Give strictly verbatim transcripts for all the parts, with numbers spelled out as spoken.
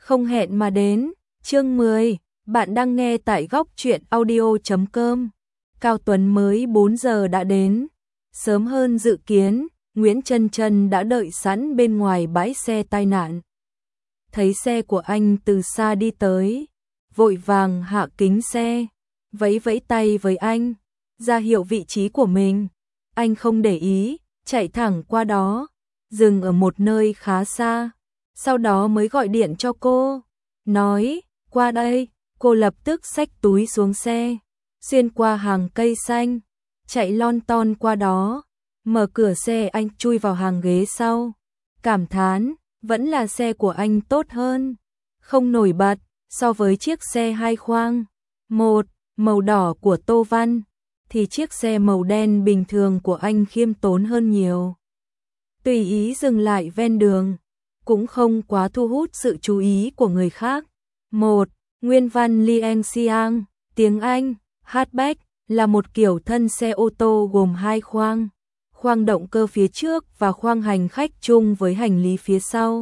không hẹn mà đến. Chương mười, bạn đang nghe tại góc truyện audio chấm com. Cao Tuấn mới bốn giờ đã đến, sớm hơn dự kiến, Nguyễn Chân Chân đã đợi sẵn bên ngoài bãi xe tai nạn. Thấy xe của anh từ xa đi tới, vội vàng hạ kính xe, vẫy vẫy tay với anh, ra hiệu vị trí của mình. Anh không để ý, chạy thẳng qua đó, dừng ở một nơi khá xa, sau đó mới gọi điện cho cô, nói, qua đây. Cô lập tức xách túi xuống xe, xuyên qua hàng cây xanh, chạy lon ton qua đó, mở cửa xe anh chui vào hàng ghế sau, cảm thán, vẫn là xe của anh tốt hơn, không nổi bật so với chiếc xe hai khoang, một màu đỏ của Tô Văn, thì chiếc xe màu đen bình thường của anh khiêm tốn hơn nhiều. Tùy ý dừng lại ven đường, cũng không quá thu hút sự chú ý của người khác. Một Nguyên văn Liang Xiang, tiếng Anh, hatchback là một kiểu thân xe ô tô gồm hai khoang, khoang động cơ phía trước và khoang hành khách chung với hành lý phía sau.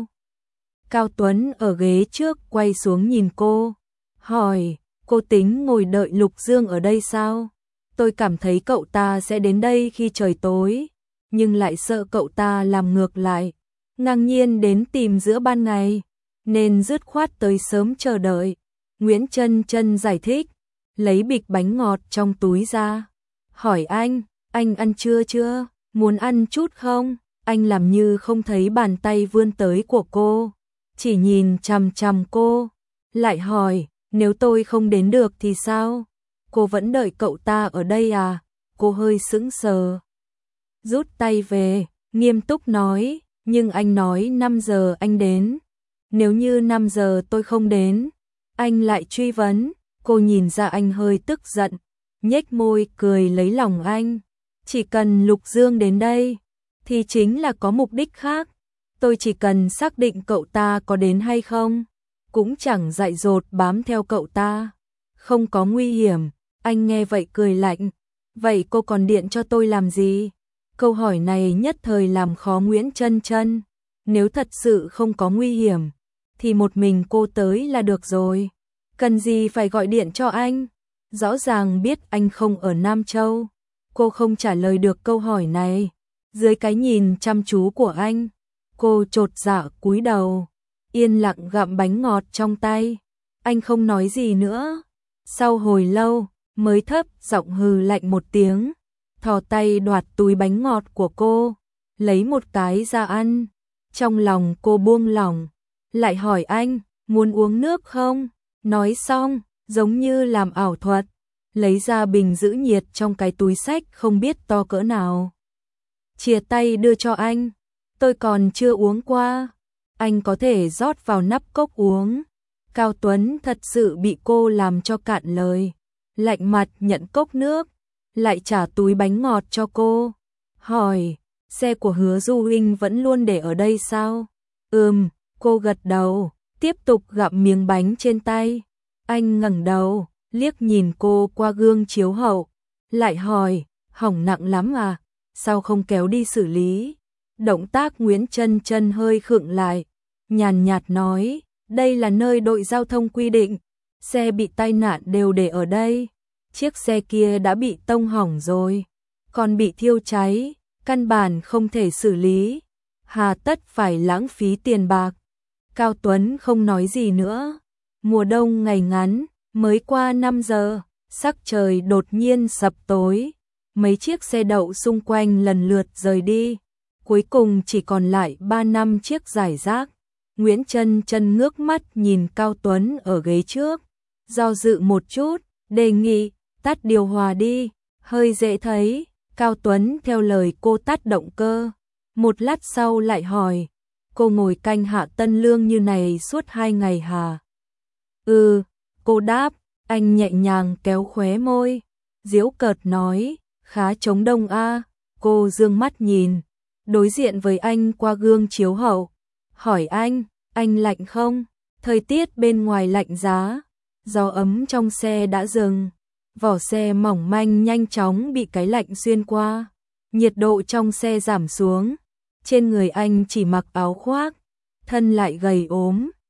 Cao Tuấn ở ghế trước quay xuống nhìn cô, hỏi, cô tính ngồi đợi Lục Dương ở đây sao? Tôi cảm thấy cậu ta sẽ đến đây khi trời tối, nhưng lại sợ cậu ta làm ngược lại, ngang nhiên đến tìm giữa ban ngày, nên dứt khoát tới sớm chờ đợi. Nguyễn Chân Chân giải thích, lấy bịch bánh ngọt trong túi ra, hỏi anh, anh ăn trưa chưa, muốn ăn chút không? Anh làm như không thấy bàn tay vươn tới của cô, chỉ nhìn chằm chằm cô, lại hỏi, nếu tôi không đến được thì sao? Cô vẫn đợi cậu ta ở đây à? Cô hơi sững sờ, rút tay về, nghiêm túc nói, nhưng anh nói năm giờ anh đến, nếu như năm giờ tôi không đến. Anh lại truy vấn, cô nhìn ra anh hơi tức giận, nhếch môi cười lấy lòng anh. Chỉ cần Lục Dương đến đây, thì chính là có mục đích khác. Tôi chỉ cần xác định cậu ta có đến hay không, cũng chẳng dại dột bám theo cậu ta. Không có nguy hiểm, anh nghe vậy cười lạnh. Vậy cô còn điện cho tôi làm gì? Câu hỏi này nhất thời làm khó Nguyễn Chân Chân. Nếu thật sự không có nguy hiểm, thì một mình cô tới là được rồi. Cần gì phải gọi điện cho anh? Rõ ràng biết anh không ở Nam Châu. Cô không trả lời được câu hỏi này. Dưới cái nhìn chăm chú của anh, cô chột dạ cúi đầu, yên lặng gặm bánh ngọt trong tay. Anh không nói gì nữa. Sau hồi lâu, mới thấp giọng hừ lạnh một tiếng, thò tay đoạt túi bánh ngọt của cô, lấy một cái ra ăn. Trong lòng cô buông lỏng, lại hỏi anh, muốn uống nước không? Nói xong, giống như làm ảo thuật, lấy ra bình giữ nhiệt trong cái túi xách không biết to cỡ nào. Chìa tay đưa cho anh, tôi còn chưa uống qua, anh có thể rót vào nắp cốc uống. Cao Tuấn thật sự bị cô làm cho cạn lời, lạnh mặt nhận cốc nước, lại trả túi bánh ngọt cho cô, hỏi, xe của Hứa Du Huynh vẫn luôn để ở đây sao? Ừm, cô gật đầu, tiếp tục gặm miếng bánh trên tay. Anh ngẩng đầu, liếc nhìn cô qua gương chiếu hậu, lại hỏi, hỏng nặng lắm à, sao không kéo đi xử lý? Động tác Nguyễn Chân Chân hơi khựng lại, nhàn nhạt nói, đây là nơi đội giao thông quy định, xe bị tai nạn đều để ở đây. Chiếc xe kia đã bị tông hỏng rồi, còn bị thiêu cháy, căn bản không thể xử lý, hà tất phải lãng phí tiền bạc. Cao Tuấn không nói gì nữa. Mùa đông ngày ngắn, mới qua năm giờ, sắc trời đột nhiên sập tối. Mấy chiếc xe đậu xung quanh lần lượt rời đi, cuối cùng chỉ còn lại ba năm chiếc rải rác. Nguyễn Chân Chân ngước mắt nhìn Cao Tuấn ở ghế trước, do dự một chút, đề nghị, tắt điều hòa đi, hơi dễ thấy. Cao Tuấn theo lời cô tắt động cơ, một lát sau lại hỏi, cô ngồi canh Hạ Tân Lương như này suốt hai ngày hả? Ừ, cô đáp. Anh nhẹ nhàng kéo khóe môi, giễu cợt nói, khá chống đông a. Cô dương mắt nhìn, đối diện với anh qua gương chiếu hậu, hỏi anh, anh lạnh không? Thời tiết bên ngoài lạnh giá, gió ấm trong xe đã dừng, vỏ xe mỏng manh nhanh chóng bị cái lạnh xuyên qua, nhiệt độ trong xe giảm xuống, trên người anh chỉ mặc áo khoác, thân lại gầy ốm,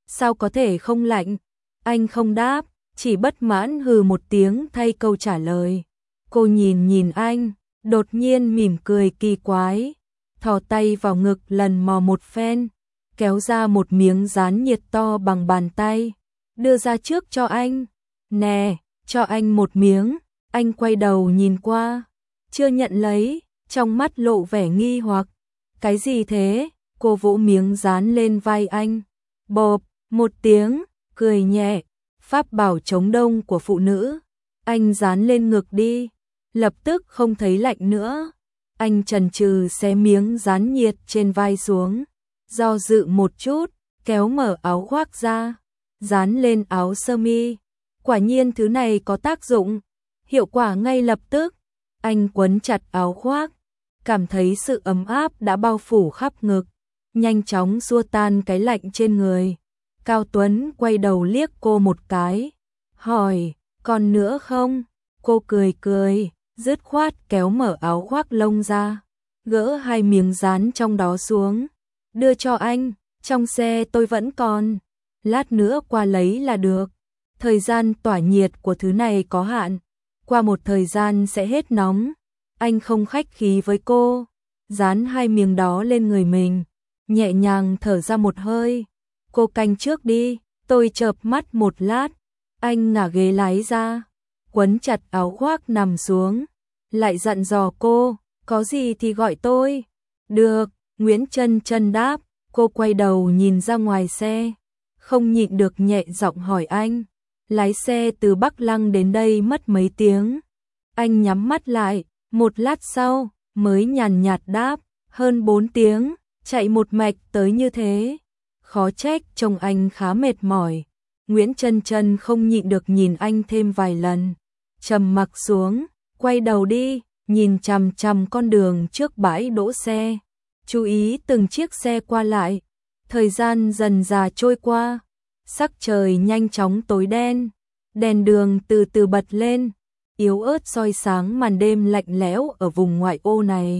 sao có thể không lạnh? Anh không đáp, chỉ bất mãn hừ một tiếng thay câu trả lời. Cô nhìn nhìn anh, đột nhiên mỉm cười kỳ quái, thò tay vào ngực lần mò một phen, kéo ra một miếng dán nhiệt to bằng bàn tay, đưa ra trước cho anh. Nè, cho anh một miếng. Anh quay đầu nhìn qua, chưa nhận lấy, trong mắt lộ vẻ nghi hoặc. Cái gì thế? Cô vỗ miếng dán lên vai anh. Bộp, một tiếng, cười nhẹ, pháp bảo chống đông của phụ nữ. Anh dán lên ngực đi, lập tức không thấy lạnh nữa. Anh chần chừ xé miếng dán nhiệt trên vai xuống, do dự một chút, kéo mở áo khoác ra, dán lên áo sơ mi. Quả nhiên thứ này có tác dụng, hiệu quả ngay lập tức. Anh quấn chặt áo khoác, cảm thấy sự ấm áp đã bao phủ khắp ngực, nhanh chóng xua tan cái lạnh trên người. Cao Tuấn quay đầu liếc cô một cái, hỏi, còn nữa không? Cô cười cười, dứt khoát kéo mở áo khoác lông ra, gỡ hai miếng dán trong đó xuống, đưa cho anh. Trong xe tôi vẫn còn, lát nữa qua lấy là được. Thời gian tỏa nhiệt của thứ này có hạn, qua một thời gian sẽ hết nóng. Anh không khách khí với cô, dán hai miếng đó lên người mình, nhẹ nhàng thở ra một hơi. Cô canh trước đi, tôi chợp mắt một lát. Anh ngả ghế lái ra, quấn chặt áo khoác nằm xuống, lại dặn dò cô, có gì thì gọi tôi. Được, Nguyễn Chân Chân đáp. Cô quay đầu nhìn ra ngoài xe, không nhịn được nhẹ giọng hỏi anh, lái xe từ Bắc Lăng đến đây mất mấy tiếng? Anh nhắm mắt lại, một lát sau mới nhàn nhạt đáp, hơn bốn tiếng, chạy một mạch tới như thế. Khó trách trông anh khá mệt mỏi. Nguyễn Chân Chân không nhịn được nhìn anh thêm vài lần, trầm mặc xuống, quay đầu đi, nhìn chằm chằm con đường trước bãi đỗ xe, chú ý từng chiếc xe qua lại. Thời gian dần dà trôi qua, sắc trời nhanh chóng tối đen, đèn đường từ từ bật lên, yếu ớt soi sáng màn đêm lạnh lẽo ở vùng ngoại ô này.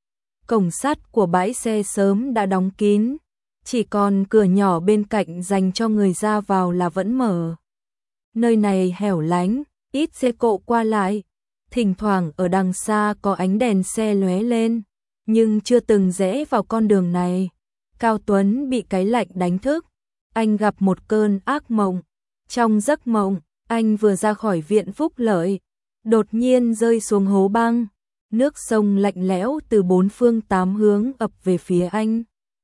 Cổng sắt của bãi xe sớm đã đóng kín, chỉ còn cửa nhỏ bên cạnh dành cho người ra vào là vẫn mở. Nơi này hẻo lánh, ít xe cộ qua lại, thỉnh thoảng ở đằng xa có ánh đèn xe lóe lên, nhưng chưa từng rẽ vào con đường này. Cao Tuấn bị cái lạnh đánh thức, anh gặp một cơn ác mộng. Trong giấc mộng, anh vừa ra khỏi viện Phúc Lợi, đột nhiên rơi xuống hố băng, nước sông lạnh lẽo từ bốn phương tám hướng ập về phía anh,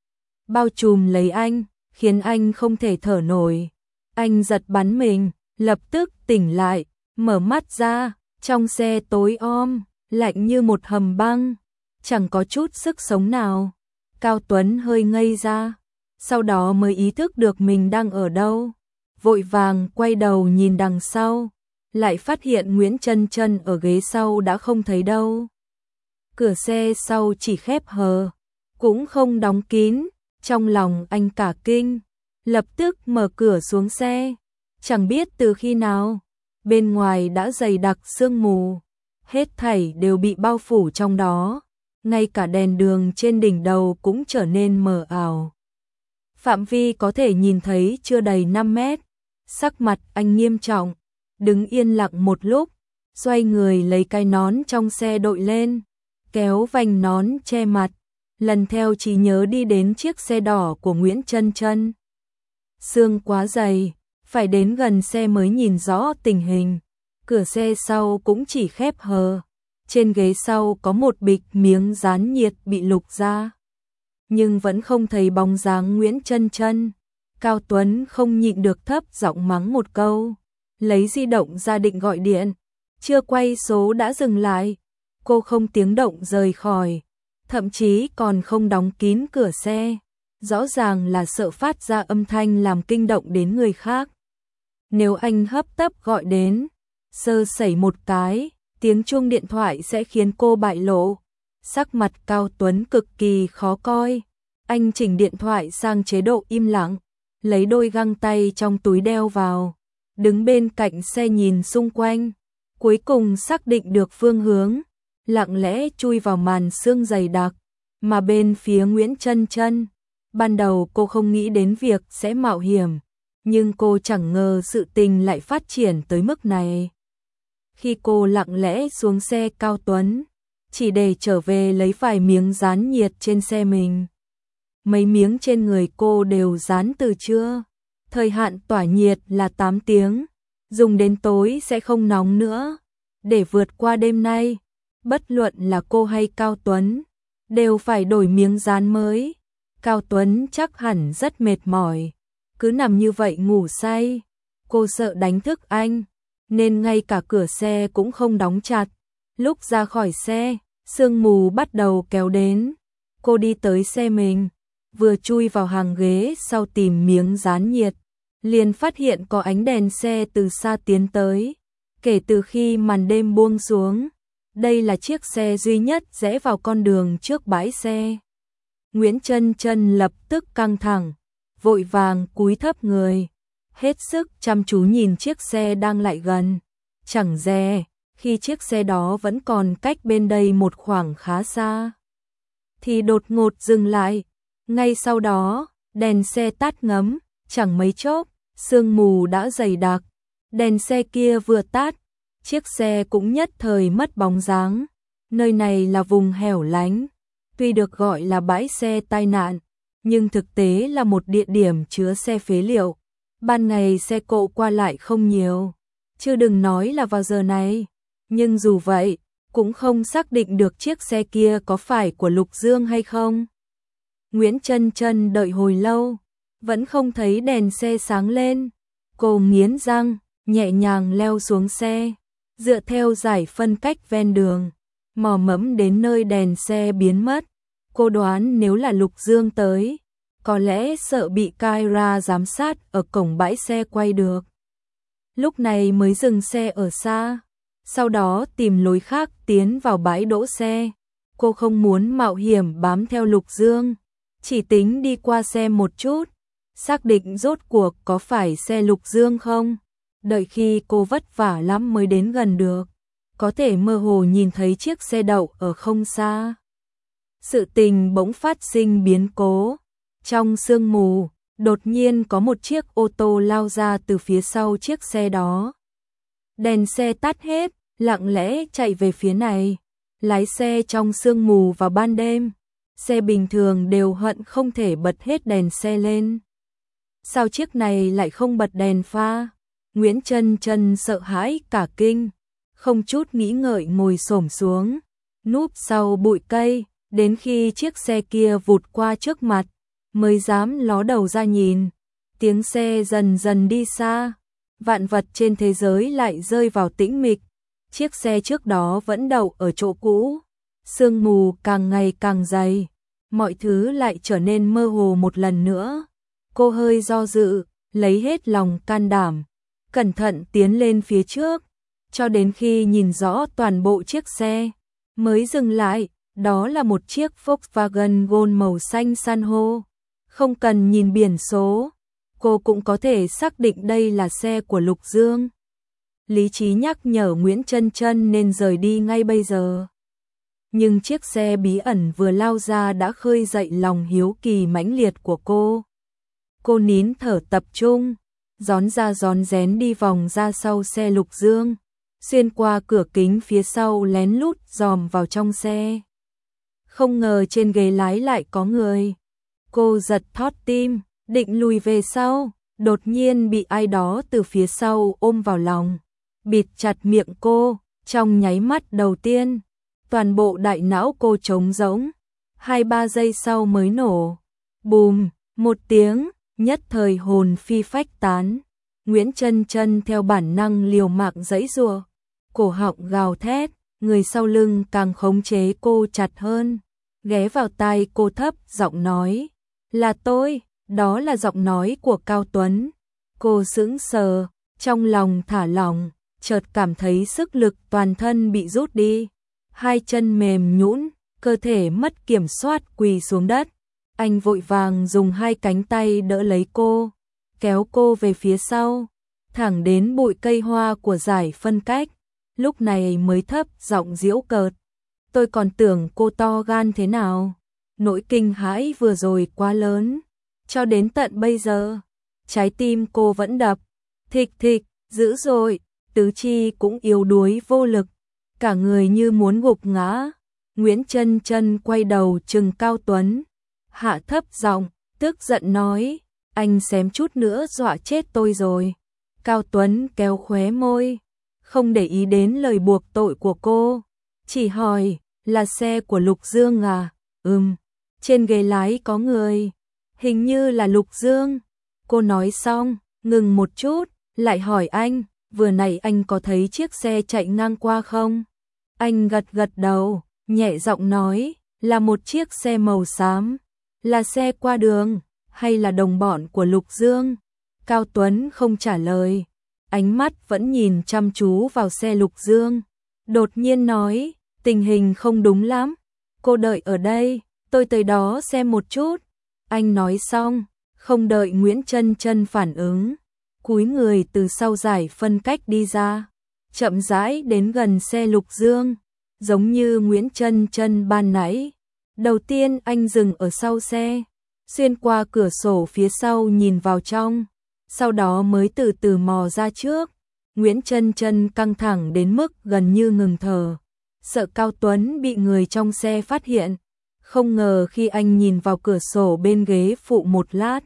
bao trùm lấy anh, khiến anh không thể thở nổi. Anh giật bắn mình, lập tức tỉnh lại, mở mắt ra, trong xe tối om, lạnh như một hầm băng, chẳng có chút sức sống nào. Cao Tuấn hơi ngây ra, sau đó mới ý thức được mình đang ở đâu, vội vàng quay đầu nhìn đằng sau, lại phát hiện Nguyễn Chân Chân ở ghế sau đã không thấy đâu. Cửa xe sau chỉ khép hờ, cũng không đóng kín. Trong lòng anh cả kinh, lập tức mở cửa xuống xe. Chẳng biết từ khi nào, bên ngoài đã dày đặc sương mù, hết thảy đều bị bao phủ trong đó, ngay cả đèn đường trên đỉnh đầu cũng trở nên mờ ảo. Phạm vi có thể nhìn thấy chưa đầy năm mét. Sắc mặt anh nghiêm trọng, đứng yên lặng một lúc, xoay người lấy cái nón trong xe đội lên, kéo vành nón che mặt, lần theo trí nhớ đi đến chiếc xe đỏ của Nguyễn Chân Chân. Sương quá dày, phải đến gần xe mới nhìn rõ tình hình. Cửa xe sau cũng chỉ khép hờ, trên ghế sau có một bịch miếng dán nhiệt bị lục ra, nhưng vẫn không thấy bóng dáng Nguyễn Chân Chân. Cao Tuấn không nhịn được thấp giọng mắng một câu, lấy di động ra định gọi điện, chưa quay số đã dừng lại. Cô không tiếng động rời khỏi, thậm chí còn không đóng kín cửa xe, rõ ràng là sợ phát ra âm thanh làm kinh động đến người khác. Nếu anh hấp tấp gọi đến, sơ sẩy một cái, tiếng chuông điện thoại sẽ khiến cô bại lộ. Sắc mặt Cao Tuấn cực kỳ khó coi, anh chỉnh điện thoại sang chế độ im lặng, lấy đôi găng tay trong túi đeo vào, đứng bên cạnh xe nhìn xung quanh, cuối cùng xác định được phương hướng, lặng lẽ chui vào màn sương dày đặc. Mà bên phía Nguyễn Chân Chân, ban đầu cô không nghĩ đến việc sẽ mạo hiểm nhưng cô chẳng ngờ sự tình lại phát triển tới mức này. Khi cô lặng lẽ xuống xe Cao Tuấn, chỉ để trở về lấy vài miếng dán nhiệt trên xe mình. Mấy miếng trên người cô đều dán từ trưa. Thời hạn tỏa nhiệt là tám tiếng, dùng đến tối sẽ không nóng nữa. Để vượt qua đêm nay, bất luận là cô hay Cao Tuấn, đều phải đổi miếng dán mới. Cao Tuấn chắc hẳn rất mệt mỏi, cứ nằm như vậy ngủ say. Cô sợ đánh thức anh, nên ngay cả cửa xe cũng không đóng chặt. Lúc ra khỏi xe, sương mù bắt đầu kéo đến. Cô đi tới xe mình, vừa chui vào hàng ghế sau tìm miếng dán nhiệt, liền phát hiện có ánh đèn xe từ xa tiến tới. Kể từ khi màn đêm buông xuống, đây là chiếc xe duy nhất rẽ vào con đường trước bãi xe. Nguyễn Chân Chân lập tức căng thẳng, vội vàng cúi thấp người, hết sức chăm chú nhìn chiếc xe đang lại gần. Chẳng dè, khi chiếc xe đó vẫn còn cách bên đây một khoảng khá xa, thì đột ngột dừng lại. Ngay sau đó, đèn xe tắt ngấm, chẳng mấy chốc, sương mù đã dày đặc. Đèn xe kia vừa tắt, chiếc xe cũng nhất thời mất bóng dáng. Nơi này là vùng hẻo lánh, tuy được gọi là bãi xe tai nạn, nhưng thực tế là một địa điểm chứa xe phế liệu. Ban ngày xe cộ qua lại không nhiều, chứ đừng nói là vào giờ này. Nhưng dù vậy, cũng không xác định được chiếc xe kia có phải của Lục Dương hay không. Nguyễn Chân Chân đợi hồi lâu, vẫn không thấy đèn xe sáng lên. Cô nghiến răng, nhẹ nhàng leo xuống xe, dựa theo giải phân cách ven đường, mò mẫm đến nơi đèn xe biến mất. Cô đoán nếu là Lục Dương tới, có lẽ sợ bị camera giám sát ở cổng bãi xe quay được. Lúc này mới dừng xe ở xa, sau đó tìm lối khác tiến vào bãi đỗ xe. Cô không muốn mạo hiểm bám theo Lục Dương, chỉ tính đi qua xem một chút, xác định rốt cuộc có phải xe Lục Dương không. Đợi khi cô vất vả lắm mới đến gần được, có thể mơ hồ nhìn thấy chiếc xe đậu ở không xa. Sự tình bỗng phát sinh biến cố. Trong sương mù, đột nhiên có một chiếc ô tô lao ra từ phía sau chiếc xe đó. Đèn xe tắt hết, lặng lẽ chạy về phía này. Lái xe trong sương mù vào ban đêm, xe bình thường đều hận không thể bật hết đèn xe lên. Sao chiếc này lại không bật đèn pha? Nguyễn Chân Chân sợ hãi cả kinh, không chút nghĩ ngợi ngồi xổm xuống, núp sau bụi cây, đến khi chiếc xe kia vụt qua trước mặt, mới dám ló đầu ra nhìn. Tiếng xe dần dần đi xa, vạn vật trên thế giới lại rơi vào tĩnh mịch. Chiếc xe trước đó vẫn đậu ở chỗ cũ, sương mù càng ngày càng dày, mọi thứ lại trở nên mơ hồ một lần nữa. Cô hơi do dự, lấy hết lòng can đảm, cẩn thận tiến lên phía trước, cho đến khi nhìn rõ toàn bộ chiếc xe, mới dừng lại. Đó là một chiếc Volkswagen Gol màu xanh san hô. Không cần nhìn biển số, cô cũng có thể xác định đây là xe của Lục Dương. Lý trí nhắc nhở Nguyễn Chân Chân nên rời đi ngay bây giờ. Nhưng chiếc xe bí ẩn vừa lao ra đã khơi dậy lòng hiếu kỳ mãnh liệt của cô. Cô nín thở tập trung, rón ra rón rén đi vòng ra sau xe Lục Dương, xuyên qua cửa kính phía sau lén lút dòm vào trong xe. Không ngờ trên ghế lái lại có người. Cô giật thót tim, định lùi về sau, đột nhiên bị ai đó từ phía sau ôm vào lòng, bịt chặt miệng cô. Trong nháy mắt đầu tiên, toàn bộ đại não cô trống rỗng, hai ba giây sau mới nổ. Bùm, một tiếng, nhất thời hồn phi phách tán. Nguyễn Chân Chân theo bản năng liều mạng giãy giụa, cổ họng gào thét, người sau lưng càng khống chế cô chặt hơn, ghé vào tai cô thấp giọng nói, là tôi. Đó là giọng nói của Cao Tuấn. Cô sững sờ, trong lòng thả lỏng, chợt cảm thấy sức lực toàn thân bị rút đi, hai chân mềm nhũn, cơ thể mất kiểm soát quỳ xuống đất. Anh vội vàng dùng hai cánh tay đỡ lấy cô, kéo cô về phía sau, thẳng đến bụi cây hoa của giải phân cách, lúc này mới thấp giọng giễu cợt. Tôi còn tưởng cô to gan thế nào, nỗi kinh hãi vừa rồi quá lớn, cho đến tận bây giờ, trái tim cô vẫn đập thịch thịch dữ dội, tứ chi cũng yếu đuối vô lực, cả người như muốn gục ngã. Nguyễn Chân Chân quay đầu trừng Cao Tuấn, hạ thấp giọng, tức giận nói, anh xém chút nữa dọa chết tôi rồi. Cao Tuấn kéo khóe môi, không để ý đến lời buộc tội của cô, chỉ hỏi, là xe của Lục Dương à? Ừm, trên ghế lái có người, hình như là Lục Dương. Cô nói xong, ngừng một chút, lại hỏi anh, vừa nãy anh có thấy chiếc xe chạy ngang qua không? Anh gật gật đầu, nhẹ giọng nói, là một chiếc xe màu xám, là xe qua đường, hay là đồng bọn của Lục Dương? Cao Tuấn không trả lời, ánh mắt vẫn nhìn chăm chú vào xe Lục Dương, đột nhiên nói, tình hình không đúng lắm, cô đợi ở đây, tôi tới đó xem một chút. Anh nói xong, không đợi Nguyễn Chân Chân phản ứng, cúi người từ sau giải phân cách đi ra, chậm rãi đến gần xe Lục Dương, giống như Nguyễn Chân Chân ban nãy. Đầu tiên anh dừng ở sau xe, xuyên qua cửa sổ phía sau nhìn vào trong, sau đó mới từ từ mò ra trước. Nguyễn Chân Chân căng thẳng đến mức gần như ngừng thở, sợ Cao Tuấn bị người trong xe phát hiện. Không ngờ khi anh nhìn vào cửa sổ bên ghế phụ một lát,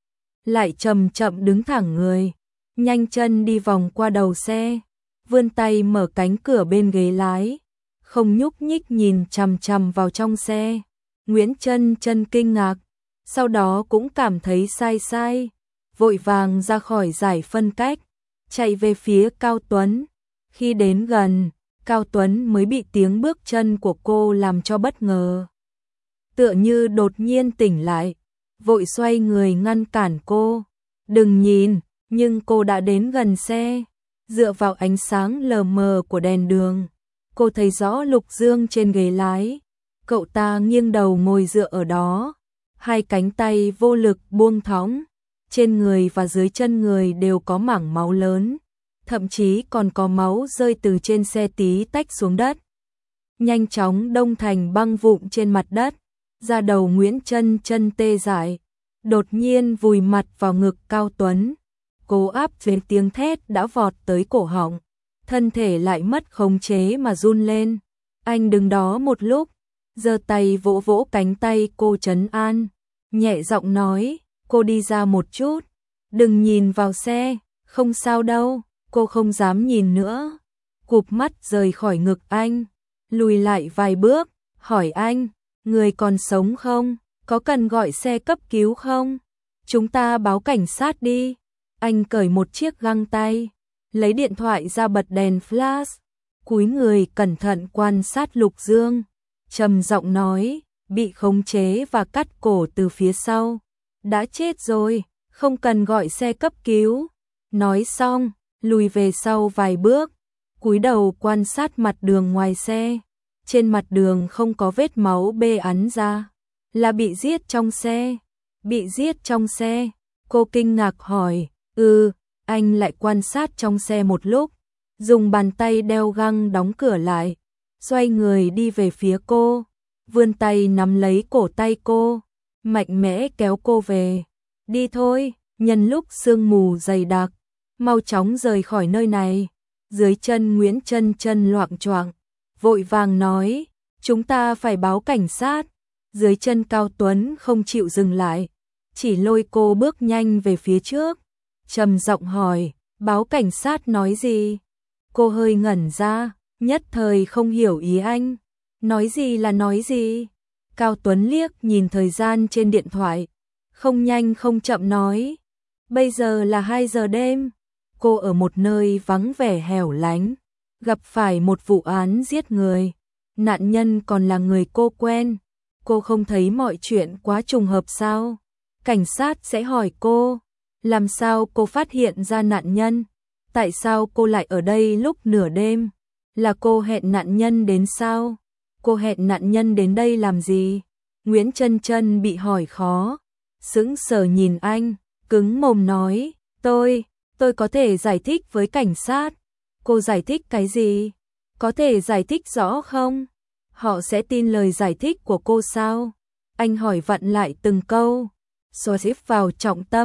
lại chậm chậm đứng thẳng người, nhanh chân đi vòng qua đầu xe, vươn tay mở cánh cửa bên ghế lái, không nhúc nhích nhìn chằm chằm vào trong xe. Nguyễn Chân Chân kinh ngạc, sau đó cũng cảm thấy sai sai, vội vàng ra khỏi giải phân cách, chạy về phía Cao Tuấn. Khi đến gần, Cao Tuấn mới bị tiếng bước chân của cô làm cho bất ngờ. Tựa như đột nhiên tỉnh lại, vội xoay người ngăn cản cô. Đừng nhìn, nhưng cô đã đến gần xe. Dựa vào ánh sáng lờ mờ của đèn đường, cô thấy rõ Lục Dương trên ghế lái. Cậu ta nghiêng đầu ngồi dựa ở đó, hai cánh tay vô lực buông thõng. Trên người và dưới chân người đều có mảng máu lớn, thậm chí còn có máu rơi từ trên xe tí tách xuống đất, nhanh chóng đông thành băng vụn trên mặt đất. Da đầu Nguyễn Chân Chân tê dại, đột nhiên vùi mặt vào ngực Cao Tuấn, cố áp chế tiếng thét đã vọt tới cổ họng, thân thể lại mất khống chế mà run lên. Anh đứng đó một lúc, giơ tay vỗ vỗ cánh tay cô trấn an, nhẹ giọng nói, cô đi ra một chút, đừng nhìn vào xe, không sao đâu. Cô không dám nhìn nữa, cụp mắt rời khỏi ngực anh, lùi lại vài bước, hỏi anh, người còn sống không? Có cần gọi xe cấp cứu không? Chúng ta báo cảnh sát đi. Anh cởi một chiếc găng tay, lấy điện thoại ra bật đèn flash, cúi người cẩn thận quan sát Lục Dương, trầm giọng nói, bị khống chế và cắt cổ từ phía sau, đã chết rồi, không cần gọi xe cấp cứu. Nói xong, lùi về sau vài bước, cúi đầu quan sát mặt đường ngoài xe. Trên mặt đường không có vết máu bê ắn ra, là bị giết trong xe. Bị giết trong xe? Cô kinh ngạc hỏi. Ừ. Anh lại quan sát trong xe một lúc, dùng bàn tay đeo găng đóng cửa lại, xoay người đi về phía cô, vươn tay nắm lấy cổ tay cô, mạnh mẽ kéo cô về. Đi thôi, nhân lúc sương mù dày đặc, mau chóng rời khỏi nơi này. Dưới chân Nguyễn Chân Chân loạng choạng, vội vàng nói, chúng ta phải báo cảnh sát. Dưới chân Cao Tuấn không chịu dừng lại, chỉ lôi cô bước nhanh về phía trước, trầm giọng hỏi, báo cảnh sát nói gì? Cô hơi ngẩn ra, nhất thời không hiểu ý anh. Nói gì là nói gì? Cao Tuấn liếc nhìn thời gian trên điện thoại, không nhanh không chậm nói, bây giờ là hai giờ đêm. Cô ở một nơi vắng vẻ hẻo lánh, gặp phải một vụ án giết người, nạn nhân còn là người cô quen. Cô không thấy mọi chuyện quá trùng hợp sao? Cảnh sát sẽ hỏi cô, làm sao cô phát hiện ra nạn nhân? Tại sao cô lại ở đây lúc nửa đêm? Là cô hẹn nạn nhân đến sao? Cô hẹn nạn nhân đến đây làm gì? Nguyễn Chân Chân bị hỏi khó, sững sờ nhìn anh, cứng mồm nói, tôi, tôi có thể giải thích với cảnh sát. Cô giải thích cái gì? Có thể giải thích rõ không? Họ sẽ tin lời giải thích của cô sao? Anh hỏi vặn lại từng câu, xoa xếp vào trọng tâm,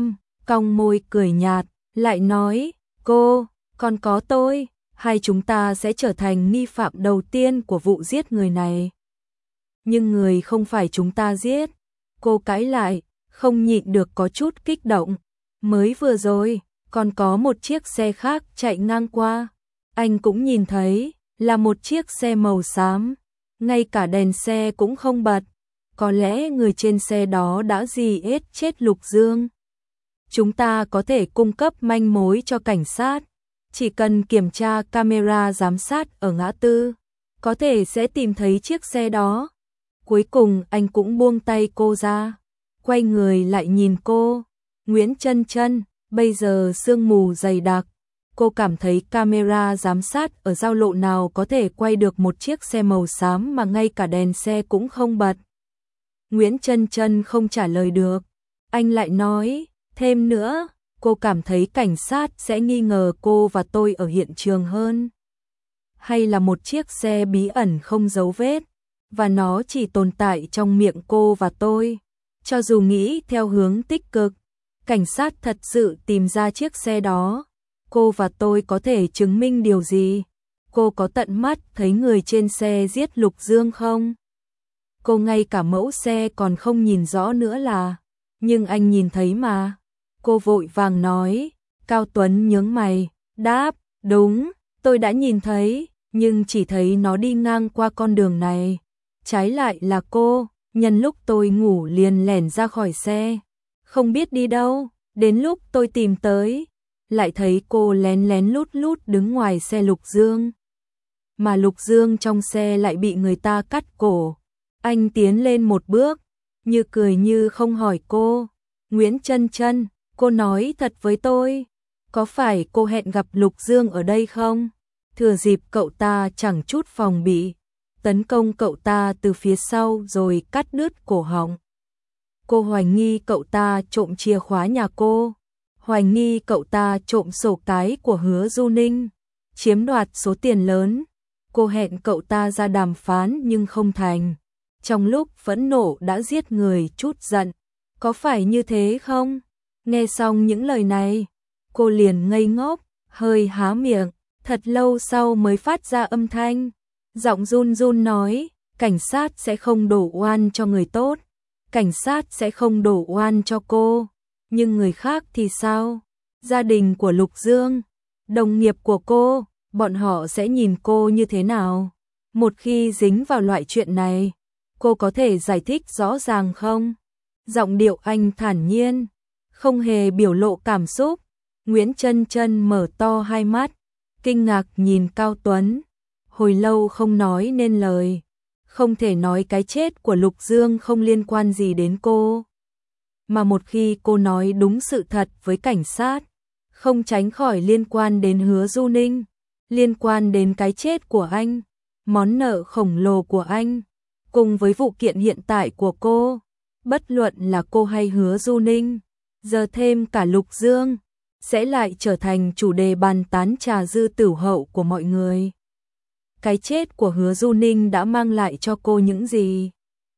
cong môi cười nhạt, lại nói, cô, còn có tôi, hai chúng ta sẽ trở thành nghi phạm đầu tiên của vụ giết người này. Nhưng người không phải chúng ta giết. Cô cãi lại, không nhịn được có chút kích động. Mới vừa rồi, còn có một chiếc xe khác chạy ngang qua. Anh cũng nhìn thấy, là một chiếc xe màu xám. Ngay cả đèn xe cũng không bật. Có lẽ người trên xe đó đã dì ết chết Lục Dương. Chúng ta có thể cung cấp manh mối cho cảnh sát. Chỉ cần kiểm tra camera giám sát ở ngã tư, có thể sẽ tìm thấy chiếc xe đó. Cuối cùng anh cũng buông tay cô ra, quay người lại nhìn cô. Nguyễn Chân Chân, bây giờ sương mù dày đặc, cô cảm thấy camera giám sát ở giao lộ nào có thể quay được một chiếc xe màu xám mà ngay cả đèn xe cũng không bật. Nguyễn Chân Chân không trả lời được. Anh lại nói, thêm nữa, cô cảm thấy cảnh sát sẽ nghi ngờ cô và tôi ở hiện trường hơn. Hay là một chiếc xe bí ẩn không dấu vết, và nó chỉ tồn tại trong miệng cô và tôi. Cho dù nghĩ theo hướng tích cực, cảnh sát thật sự tìm ra chiếc xe đó, cô và tôi có thể chứng minh điều gì? Cô có tận mắt thấy người trên xe giết Lục Dương không? Cô ngay cả mẫu xe còn không nhìn rõ nữa là, nhưng anh nhìn thấy mà. Cô vội vàng nói. Cao Tuấn nhướng mày, đáp, đúng, tôi đã nhìn thấy, nhưng chỉ thấy nó đi ngang qua con đường này. Trái lại là cô, nhân lúc tôi ngủ liền lẻn ra khỏi xe, không biết đi đâu, đến lúc tôi tìm tới, lại thấy cô lén lén lút lút đứng ngoài xe Lục Dương. Mà Lục Dương trong xe lại bị người ta cắt cổ. Anh tiến lên một bước, như cười như không hỏi cô, Nguyễn Chân Chân, cô nói thật với tôi, có phải cô hẹn gặp Lục Dương ở đây không? Thừa dịp cậu ta chẳng chút phòng bị, tấn công cậu ta từ phía sau rồi cắt đứt cổ họng. Cô hoài nghi cậu ta trộm chìa khóa nhà cô, hoài nghi cậu ta trộm sổ cái của Hứa Du Ninh, chiếm đoạt số tiền lớn. Cô hẹn cậu ta ra đàm phán nhưng không thành. Trong lúc phẫn nộ đã giết người chút giận, có phải như thế không? Nghe xong những lời này, cô liền ngây ngốc, hơi há miệng, thật lâu sau mới phát ra âm thanh. Giọng run run nói, cảnh sát sẽ không đổ oan cho người tốt, cảnh sát sẽ không đổ oan cho cô, nhưng người khác thì sao? Gia đình của Lục Dương, đồng nghiệp của cô, bọn họ sẽ nhìn cô như thế nào? Một khi dính vào loại chuyện này, cô có thể giải thích rõ ràng không? Giọng điệu anh thản nhiên, không hề biểu lộ cảm xúc. Nguyễn Chân Chân mở to hai mắt, kinh ngạc nhìn Cao Tuấn, hồi lâu không nói nên lời. Không thể nói cái chết của Lục Dương không liên quan gì đến cô. Mà một khi cô nói đúng sự thật với cảnh sát, không tránh khỏi liên quan đến Hứa Du Ninh, liên quan đến cái chết của anh, món nợ khổng lồ của anh, cùng với vụ kiện hiện tại của cô. Bất luận là cô hay Hứa Du Ninh, giờ thêm cả Lục Dương, sẽ lại trở thành chủ đề bàn tán trà dư tửu hậu của mọi người. Cái chết của Hứa Du Ninh đã mang lại cho cô những gì?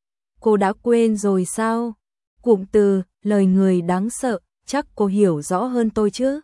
Cô đã quên rồi sao? Cụm từ, lời người đáng sợ, chắc cô hiểu rõ hơn tôi chứ?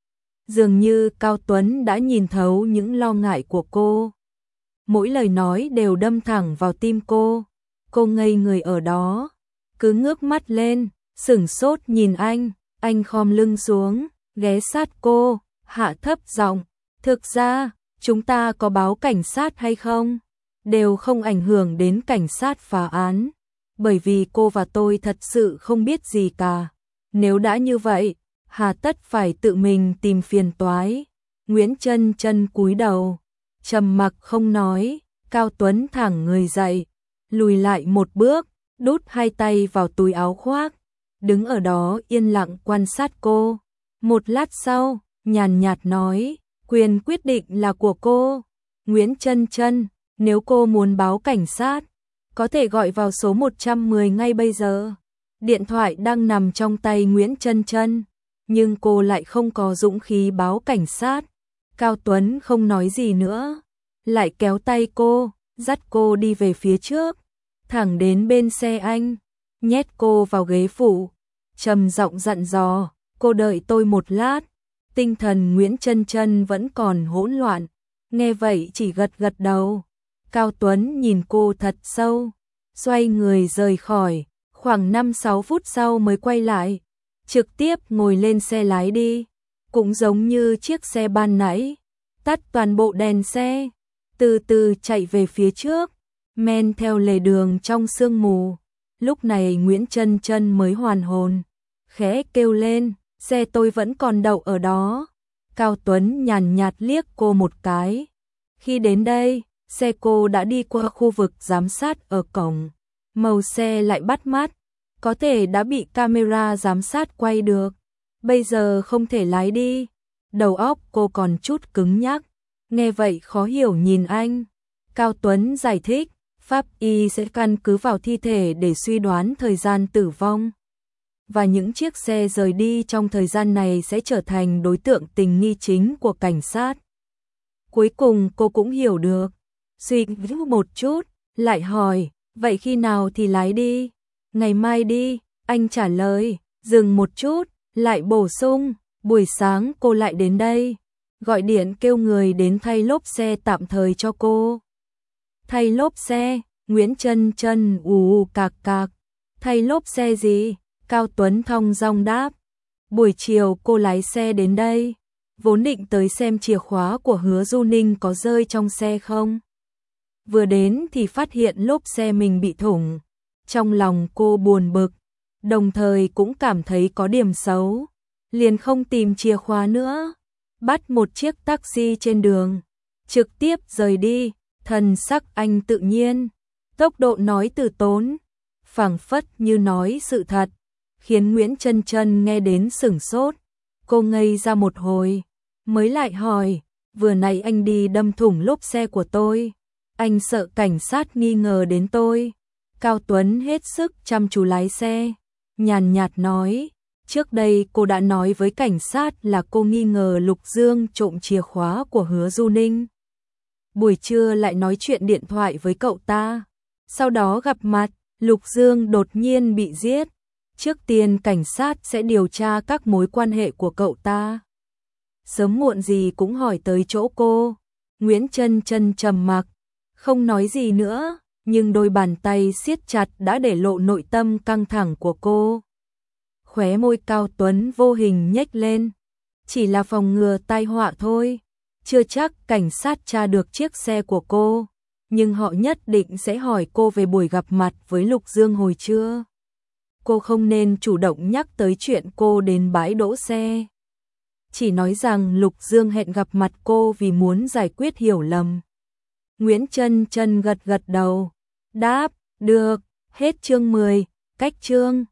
Dường như Cao Tuấn đã nhìn thấu những lo ngại của cô. Mỗi lời nói đều đâm thẳng vào tim cô. Cô ngây người ở đó, cứ ngước mắt lên, sửng sốt nhìn anh. Anh khom lưng xuống, ghé sát cô, hạ thấp giọng, thực ra, chúng ta có báo cảnh sát hay không? Đều không ảnh hưởng đến cảnh sát phá án, bởi vì cô và tôi thật sự không biết gì cả. Nếu đã như vậy, hà tất phải tự mình tìm phiền toái. Nguyễn Chân Chân cúi đầu, trầm mặc không nói. Cao Tuấn thẳng người dậy, lùi lại một bước, đút hai tay vào túi áo khoác, đứng ở đó yên lặng quan sát cô. Một lát sau, nhàn nhạt nói, quyền quyết định là của cô. Nguyễn Chân Chân, nếu cô muốn báo cảnh sát, có thể gọi vào số một trăm mười ngay bây giờ. Điện thoại đang nằm trong tay Nguyễn Chân Chân, nhưng cô lại không có dũng khí báo cảnh sát. Cao Tuấn không nói gì nữa, lại kéo tay cô, dắt cô đi về phía trước, thẳng đến bên xe anh, nhét cô vào ghế phụ, trầm giọng dặn dò, cô đợi tôi một lát. Tinh thần Nguyễn Chân Chân vẫn còn hỗn loạn, nghe vậy chỉ gật gật đầu. Cao Tuấn nhìn cô thật sâu, xoay người rời khỏi, khoảng năm sáu phút sau mới quay lại, trực tiếp ngồi lên xe lái đi, cũng giống như chiếc xe ban nãy, tắt toàn bộ đèn xe, từ từ chạy về phía trước, men theo lề đường trong sương mù. Lúc này Nguyễn Chân Chân mới hoàn hồn, khẽ kêu lên, xe tôi vẫn còn đậu ở đó. Cao Tuấn nhàn nhạt liếc cô một cái. Khi đến đây, xe cô đã đi qua khu vực giám sát ở cổng. Màu xe lại bắt mắt, có thể đã bị camera giám sát quay được. Bây giờ không thể lái đi. Đầu óc cô còn chút cứng nhắc. Nghe vậy khó hiểu nhìn anh. Cao Tuấn giải thích, pháp y sẽ căn cứ vào thi thể để suy đoán thời gian tử vong. Và những chiếc xe rời đi trong thời gian này sẽ trở thành đối tượng tình nghi chính của cảnh sát. Cuối cùng cô cũng hiểu được. Suy nghĩ một chút, lại hỏi, vậy khi nào thì lái đi? Ngày mai đi, anh trả lời, dừng một chút, lại bổ sung, buổi sáng cô lại đến đây. Gọi điện kêu người đến thay lốp xe tạm thời cho cô. Thay lốp xe, Nguyễn Chân Chân ù ù cạc cạc. Thay lốp xe gì? Cao Tuấn thong dong đáp. Buổi chiều cô lái xe đến đây, vốn định tới xem chìa khóa của Hứa Du Ninh có rơi trong xe không. Vừa đến thì phát hiện lốp xe mình bị thủng. Trong lòng cô buồn bực, đồng thời cũng cảm thấy có điểm xấu. Liền không tìm chìa khóa nữa, bắt một chiếc taxi trên đường, trực tiếp rời đi. Thần sắc anh tự nhiên, tốc độ nói từ tốn, phảng phất như nói sự thật, khiến Nguyễn Chân Chân nghe đến sửng sốt. Cô ngây ra một hồi, mới lại hỏi, vừa nãy anh đi đâm thủng lốp xe của tôi, anh sợ cảnh sát nghi ngờ đến tôi. Cao Tuấn hết sức chăm chú lái xe, nhàn nhạt nói, trước đây cô đã nói với cảnh sát là cô nghi ngờ Lục Dương trộm chìa khóa của Hứa Du Ninh. Buổi trưa lại nói chuyện điện thoại với cậu ta, sau đó gặp mặt, Lục Dương đột nhiên bị giết. Trước tiên cảnh sát sẽ điều tra các mối quan hệ của cậu ta. Sớm muộn gì cũng hỏi tới chỗ cô. Nguyễn Chân Chân trầm mặc, không nói gì nữa, nhưng đôi bàn tay siết chặt đã để lộ nội tâm căng thẳng của cô. Khóe môi Cao Tuấn vô hình nhếch lên, chỉ là phòng ngừa tai họa thôi, chưa chắc cảnh sát tra được chiếc xe của cô, nhưng họ nhất định sẽ hỏi cô về buổi gặp mặt với Lục Dương hồi trưa. Cô không nên chủ động nhắc tới chuyện cô đến bãi đỗ xe. Chỉ nói rằng Lục Dương hẹn gặp mặt cô vì muốn giải quyết hiểu lầm. Nguyễn Chân Chân gật gật đầu, đáp, được. Hết chương mười, cách chương.